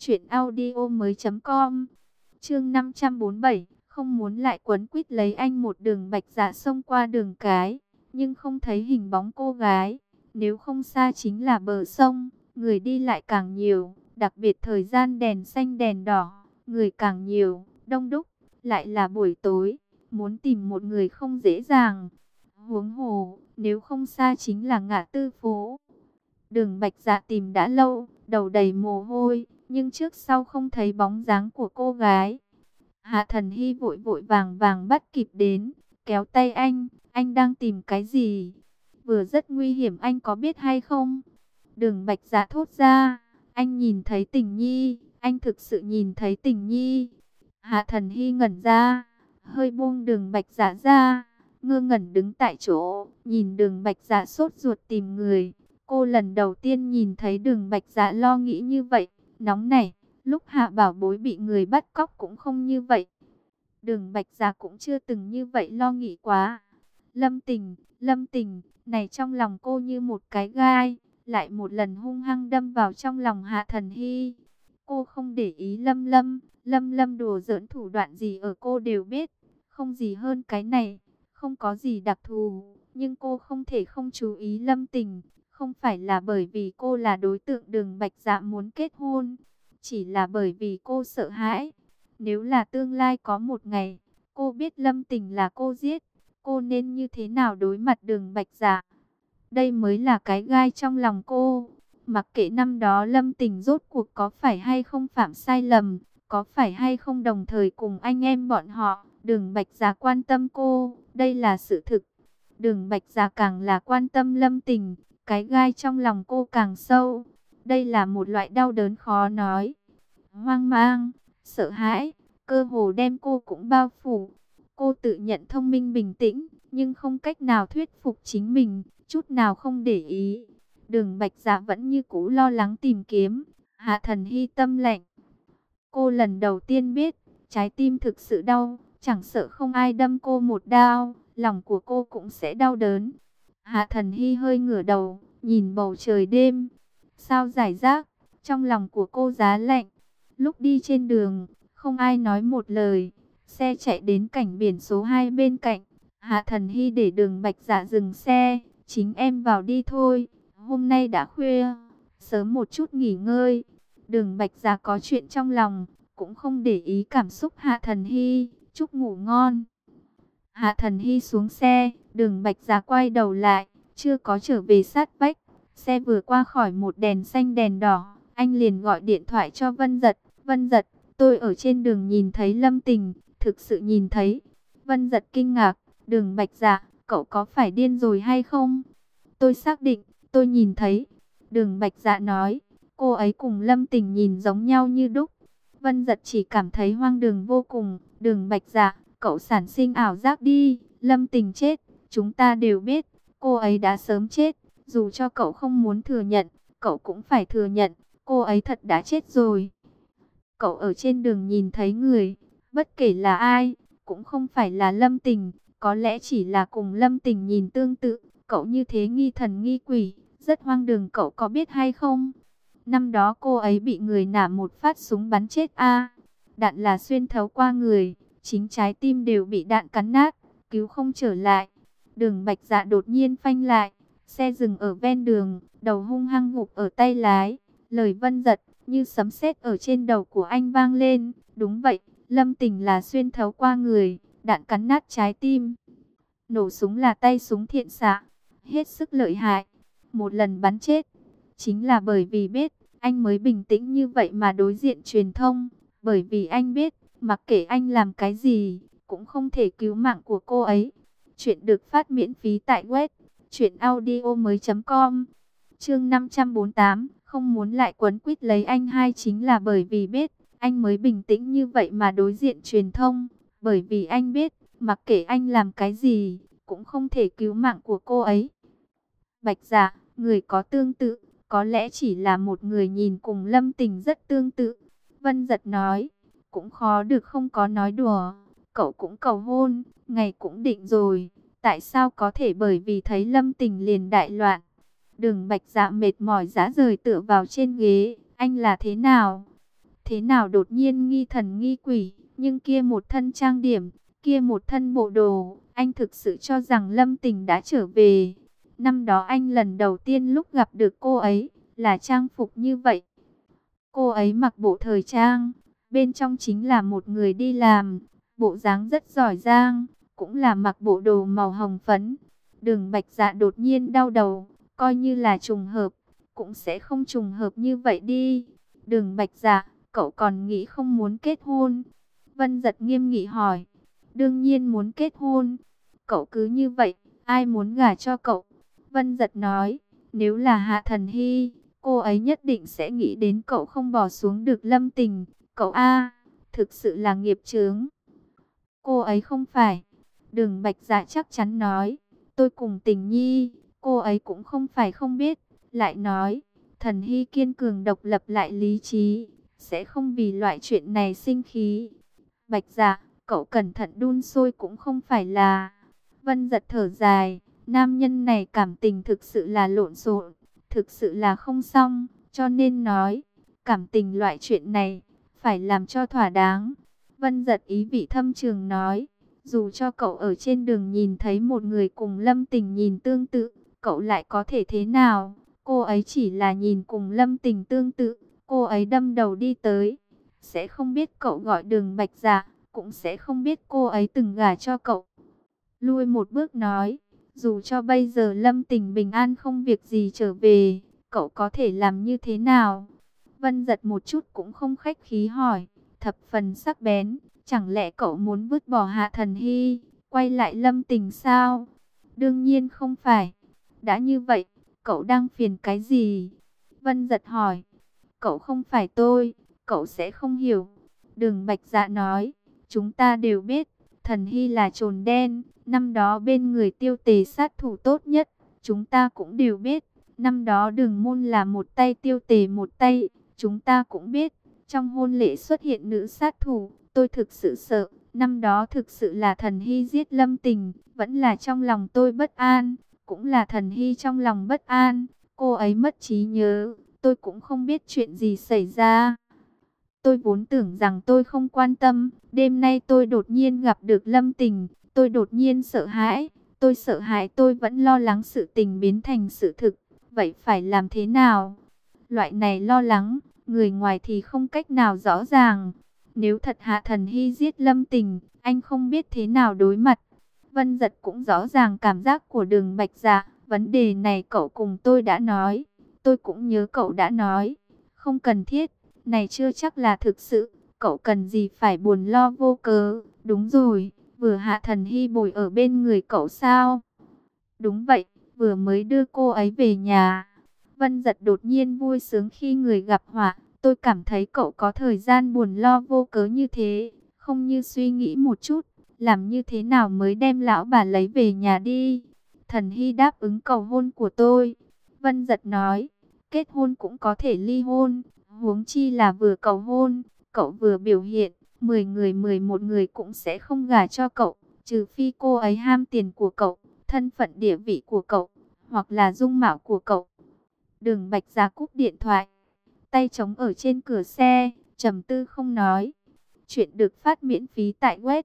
truyệnaudiomoi.com. Chương 547, không muốn lại quấn quýt lấy anh. Một Đường Bạch Dạ xông qua đường cái, nhưng không thấy hình bóng cô gái. Nếu không xa chính là bờ sông, người đi lại càng nhiều, đặc biệt thời gian đèn xanh đèn đỏ, người càng nhiều, đông đúc, lại là buổi tối, muốn tìm một người không dễ dàng. Huống hồ, nếu không xa chính là ngã tư phố. Đường Bạch Dạ tìm đã lâu, đầu đầy mồ hôi, nhưng trước sau không thấy bóng dáng của cô gái. Hạ Thần Hy vội vội vàng vàng bắt kịp đến, kéo tay anh đang tìm cái gì? Vừa rất nguy hiểm anh có biết hay không? Đường Bạch Dạ thốt ra, anh nhìn thấy Tình Nhi, anh thực sự nhìn thấy Tình Nhi. Hạ Thần Hy ngẩn ra, hơi buông Đường Bạch Dạ ra, ngơ ngẩn đứng tại chỗ, nhìn Đường Bạch Dạ sốt ruột tìm người. Cô lần đầu tiên nhìn thấy Đường Bạch Dạ lo nghĩ như vậy, nóng nảy. Lúc Hạ Bảo Bối bị người bắt cóc cũng không như vậy. Đường Bạch Dạ cũng chưa từng như vậy lo nghĩ quá. Lâm Tình, này trong lòng cô như một cái gai, lại một lần hung hăng đâm vào trong lòng Hạ Thần Hy. Cô không để ý Lâm Lâm đùa giỡn thủ đoạn gì ở cô đều biết, không gì hơn cái này, không có gì đặc thù, nhưng cô không thể không chú ý Lâm Tình, không phải là bởi vì cô là đối tượng Đường Bạch Dạ muốn kết hôn, chỉ là bởi vì cô sợ hãi. Nếu là tương lai có một ngày, cô biết Lâm Tình là cô giết, cô nên như thế nào đối mặt Đường Bạch Dạ? Đây mới là cái gai trong lòng cô. Mặc kệ năm đó Lâm Tình rốt cuộc có phải hay không phạm sai lầm, có phải hay không đồng thời cùng anh em bọn họ, Đường Bạch Dạ quan tâm cô, đây là sự thực. Đường Bạch Dạ càng là quan tâm Lâm Tình, cái gai trong lòng cô càng sâu. Đây là một loại đau đớn khó nói, hoang mang, sợ hãi, cơ hồ đem cô cũng bao phủ. Cô tự nhận thông minh bình tĩnh, nhưng không cách nào thuyết phục chính mình, chút nào không để ý. Đường Bạch Dạ vẫn như cũ lo lắng tìm kiếm. Hạ Thần Hy tâm lạnh. Cô lần đầu tiên biết, trái tim thực sự đau, chẳng sợ không ai đâm cô một đao, lòng của cô cũng sẽ đau đớn. Hạ Thần Hy hơi ngửa đầu, nhìn bầu trời đêm, sao rải rác, trong lòng của cô giá lạnh. Lúc đi trên đường, không ai nói một lời, xe chạy đến cảnh biển số 2 bên cạnh. Hạ Thần Hy để Đường Bạch Dạ dừng xe, chính em vào đi thôi, hôm nay đã khuya, sớm một chút nghỉ ngơi. Đường Bạch Dạ có chuyện trong lòng, cũng không để ý cảm xúc Hạ Thần Hy, chúc ngủ ngon. Hạ Thần Hy xuống xe, Đường Bạch Dạ quay đầu lại, chưa có trở về sát vách, xe vừa qua khỏi một đèn xanh đèn đỏ, anh liền gọi điện thoại cho Vân Dật. Vân Dật, tôi ở trên đường nhìn thấy Lâm Tình, thực sự nhìn thấy. Vân Dật kinh ngạc, Đường Bạch Dạ, cậu có phải điên rồi hay không? Tôi xác định, tôi nhìn thấy. Đường Bạch Dạ nói, cô ấy cùng Lâm Tình nhìn giống nhau như đúc. Vân Dật chỉ cảm thấy hoang đường vô cùng. Đường Bạch Dạ, cậu sản sinh ảo giác đi. Lâm Tình chết, chúng ta đều biết, cô ấy đã sớm chết. Dù cho cậu không muốn thừa nhận, cậu cũng phải thừa nhận, cô ấy thật đã chết rồi. Cậu ở trên đường nhìn thấy người, bất kể là ai, cũng không phải là Lâm Tình, có lẽ chỉ là cùng Lâm Tình nhìn tương tự. Cậu như thế nghi thần nghi quỷ, rất hoang đường, cậu có biết hay không? Năm đó cô ấy bị người nả một phát súng bắn chết a. Đạn là xuyên thấu qua người, chính trái tim đều bị đạn cắn nát, cứu không trở lại. Đường Bạch Dạ đột nhiên phanh lại, xe dừng ở ven đường, đầu hung hăng gục ở tay lái. Lời Vân Dật như sấm sét ở trên đầu của anh vang lên. Đúng vậy, Lâm Tình là xuyên thấu qua người, đạn cắn nát trái tim. Nổ súng là tay súng thiện xạ, hết sức lợi hại. Một lần bắn chết, chính là bởi vì biết, anh mới bình tĩnh như vậy mà đối diện truyền thông. Bởi vì anh biết, mặc kệ anh làm cái gì, cũng không thể cứu mạng của cô ấy. Chuyện được phát miễn phí tại web truyệnaudiomoi.com. Chương 548, không muốn lại quấn quýt lấy anh hai chính là bởi vì biết, anh mới bình tĩnh như vậy mà đối diện truyền thông. Bởi vì anh biết, mặc kệ anh làm cái gì, cũng không thể cứu mạng của cô ấy. Bạch Dạ, người có tương tự, có lẽ chỉ là một người nhìn cùng Lâm Tình rất tương tự. Vân Dật nói, cũng khó được không có nói đùa, cậu cũng cầu hôn, ngày cũng định rồi, tại sao có thể bởi vì thấy Lâm Tình liền đại loạn? Đường Bạch Dạ mệt mỏi rã rời tựa vào trên ghế, anh là thế nào? Thế nào đột nhiên nghi thần nghi quỷ, nhưng kia một thân trang điểm, kia một thân bộ đồ, anh thực sự cho rằng Lâm Tình đã trở về. Năm đó anh lần đầu tiên lúc gặp được cô ấy, là trang phục như vậy. Cô ấy mặc bộ thời trang, bên trong chính là một người đi làm, bộ dáng rất giỏi giang, cũng là mặc bộ đồ màu hồng phấn. Đường Bạch Dạ đột nhiên đau đầu, coi như là trùng hợp, cũng sẽ không trùng hợp như vậy đi. Đường Bạch Dạ, cậu còn nghĩ không muốn kết hôn? Vân Dật nghiêm nghị hỏi. Đương nhiên muốn kết hôn. Cậu cứ như vậy, ai muốn gả cho cậu? Vân Dật nói, nếu là Hạ Thần Hy, Cô ấy nhất định sẽ nghĩ đến cậu không bỏ xuống được Lâm Tình. Cậu a, thực sự là nghiệp chướng. Cô ấy không phải. Đường Bạch Dạ chắc chắn nói. Tôi cùng Tình Nhi, cô ấy cũng không phải không biết. Lại nói, Thần Hy kiên cường độc lập lại lý trí, sẽ không vì loại chuyện này sinh khí. Bạch Dạ, cậu cẩn thận đun sôi cũng không phải là. Vân Giật thở dài, nam nhân này cảm tình thực sự là lộn xộn, thực sự là không xong, cho nên nói, cảm tình loại chuyện này, phải làm cho thỏa đáng. Vân Giật ý vị thâm trường nói, dù cho cậu ở trên đường nhìn thấy một người cùng Lâm Tình nhìn tương tự, cậu lại có thể thế nào? Cô ấy chỉ là nhìn cùng Lâm Tình tương tự, cô ấy đâm đầu đi tới, sẽ không biết cậu gọi Đường Bạch Dạ, cũng sẽ không biết cô ấy từng gả cho cậu. Lui một bước nói, dù cho bây giờ Lâm Tình bình an không việc gì trở về, cậu có thể làm như thế nào? Vân Giật một chút cũng không khách khí hỏi, thập phần sắc bén, chẳng lẽ cậu muốn vứt bỏ Hạ Thần Hy, quay lại Lâm Tình sao? Đương nhiên không phải. Đã như vậy, cậu đang phiền cái gì? Vân Giật hỏi, cậu không phải tôi, cậu sẽ không hiểu. Đường Bạch Dạ nói, chúng ta đều biết, Thần Hy là trồn đen, năm đó bên người Tiêu Tề sát thủ tốt nhất. Chúng ta cũng đều biết, năm đó Đường Môn là một tay Tiêu Tề một tay. Chúng ta cũng biết, trong hôn lễ xuất hiện nữ sát thủ. Tôi thực sự sợ, năm đó thực sự là Thần Hy giết Lâm Tình. Vẫn là trong lòng tôi bất an, cũng là Thần Hy trong lòng bất an. Cô ấy mất trí nhớ, tôi cũng không biết chuyện gì xảy ra. Tôi vốn tưởng rằng tôi không quan tâm, đêm nay tôi đột nhiên gặp được Lâm Tình, tôi đột nhiên sợ hãi, tôi sợ hãi, tôi vẫn lo lắng sự tình biến thành sự thực, vậy phải làm thế nào? Loại này lo lắng, người ngoài thì không cách nào rõ ràng. Nếu thật Hạ Thần Hy giết Lâm Tình, anh không biết thế nào đối mặt. Vân Giật cũng rõ ràng cảm giác của Đường Bạch Dạ, vấn đề này cậu cùng tôi đã nói, tôi cũng nhớ cậu đã nói, không cần thiết. Này chưa chắc là thực sự, cậu cần gì phải buồn lo vô cớ. Đúng rồi, vừa Hạ Thần Hy bồi ở bên người cậu sao? Đúng vậy, vừa mới đưa cô ấy về nhà. Vân Giật đột nhiên vui sướng khi người gặp họa. Tôi cảm thấy cậu có thời gian buồn lo vô cớ như thế, không như suy nghĩ một chút, làm như thế nào mới đem lão bà lấy về nhà đi. Thần Hy đáp ứng cầu hôn của tôi. Vân Giật nói, kết hôn cũng có thể ly hôn. Huống chi là vừa cầu hôn, cậu vừa biểu hiện, 10 người 11 người cũng sẽ không gả cho cậu, trừ phi cô ấy ham tiền của cậu, thân phận địa vị của cậu, hoặc là dung mạo của cậu. Đường Bạch Dạ cúp điện thoại, tay trống ở trên cửa xe, trầm tư không nói. Chuyện được phát miễn phí tại web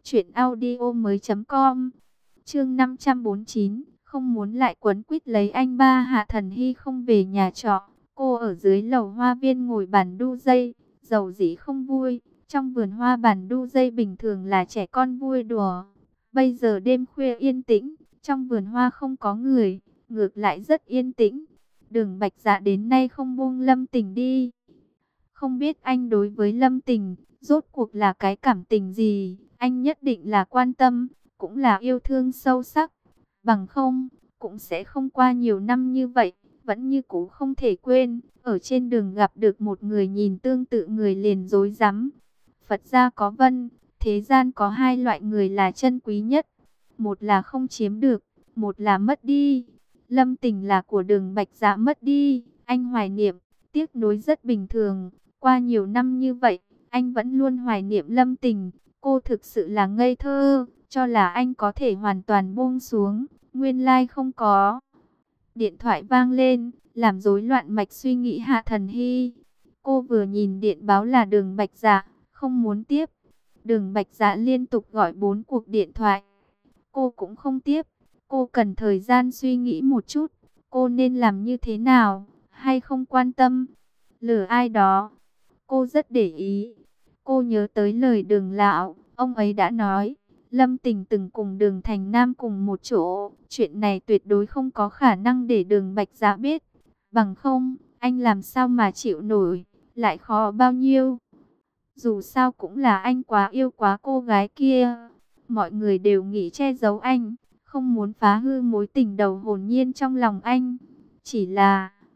truyệnaudiomoi.com. Chương 549, không muốn lại quấn quýt lấy anh ba. Hạ Thần Hy không về nhà trọ. Cô ở dưới lầu hoa viên ngồi bàn đu dây, dầu dĩ không vui. Trong vườn hoa bàn đu dây bình thường là trẻ con vui đùa. Bây giờ đêm khuya yên tĩnh, trong vườn hoa không có người, ngược lại rất yên tĩnh. Đường Bạch Dạ đến nay không buông Lâm Tình đi. Không biết anh đối với Lâm Tình, rốt cuộc là cái cảm tình gì, anh nhất định là quan tâm, cũng là yêu thương sâu sắc. Bằng không, cũng sẽ không qua nhiều năm như vậy. Vẫn như cũ không thể quên, ở trên đường gặp được một người nhìn tương tự người liền rối rắm. Phật gia có vân, thế gian có hai loại người là chân quý nhất. Một là không chiếm được, một là mất đi. Lâm Tình là của Đường Bạch Dạ mất đi, anh hoài niệm, tiếc nuối rất bình thường. Qua nhiều năm như vậy, anh vẫn luôn hoài niệm Lâm Tình. Cô thực sự là ngây thơ, cho là anh có thể hoàn toàn buông xuống, nguyên lai không có. Điện thoại vang lên, làm rối loạn mạch suy nghĩ Hạ Thần Hy. Cô vừa nhìn điện báo là Đường Bạch Dạ, không muốn tiếp. Đường Bạch Dạ liên tục gọi 4 cuộc điện thoại. Cô cũng không tiếp. Cô cần thời gian suy nghĩ một chút. Cô nên làm như thế nào, hay không quan tâm. Lừa ai đó. Cô rất để ý. Cô nhớ tới lời Đường lão, ông ấy đã nói. Lâm Tình từng cùng Đường Thành Nam cùng một chỗ. Chuyện này tuyệt đối không có khả năng để Đường Bạch Dạ biết. Bằng không, anh làm sao mà chịu nổi, lại khó bao nhiêu. Dù sao cũng là anh quá yêu quá cô gái kia. Mọi người đều nghĩ che giấu anh, không muốn phá hư mối tình đầu hồn nhiên trong lòng anh. Chỉ là,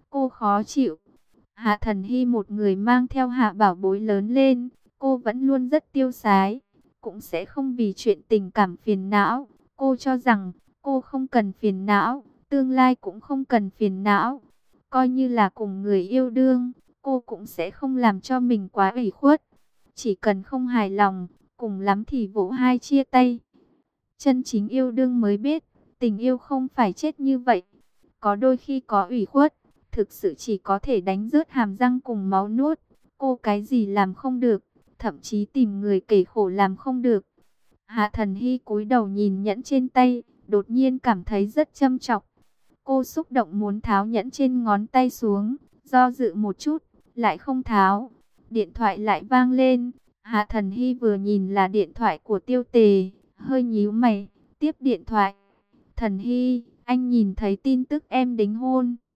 cô khó chịu. Hạ Thần Hy một người mang theo Hạ Bảo Bối lớn lên, cô vẫn luôn rất tiêu sái, cũng sẽ không vì chuyện tình cảm phiền não. Cô cho rằng cô không cần phiền não, tương lai cũng không cần phiền não. Coi như là cùng người yêu đương, cô cũng sẽ không làm cho mình quá ủy khuất. Chỉ cần không hài lòng, cùng lắm thì vỗ hai chia tay. Chân chính yêu đương mới biết, tình yêu không phải chết như vậy. Có đôi khi có ủy khuất, thực sự chỉ có thể đánh rớt hàm răng cùng máu nuốt. Cô cái gì làm không được, thậm chí tìm người kể khổ làm không được. Hạ Thần Hy cúi đầu nhìn nhẫn trên tay, đột nhiên cảm thấy rất châm chọc. Cô xúc động muốn tháo nhẫn trên ngón tay xuống, do dự một chút, lại không tháo. Điện thoại lại vang lên, Hạ Thần Hy vừa nhìn là điện thoại của Tiêu Tề, hơi nhíu mày, tiếp điện thoại. Thần Hy, anh nhìn thấy tin tức em đính hôn.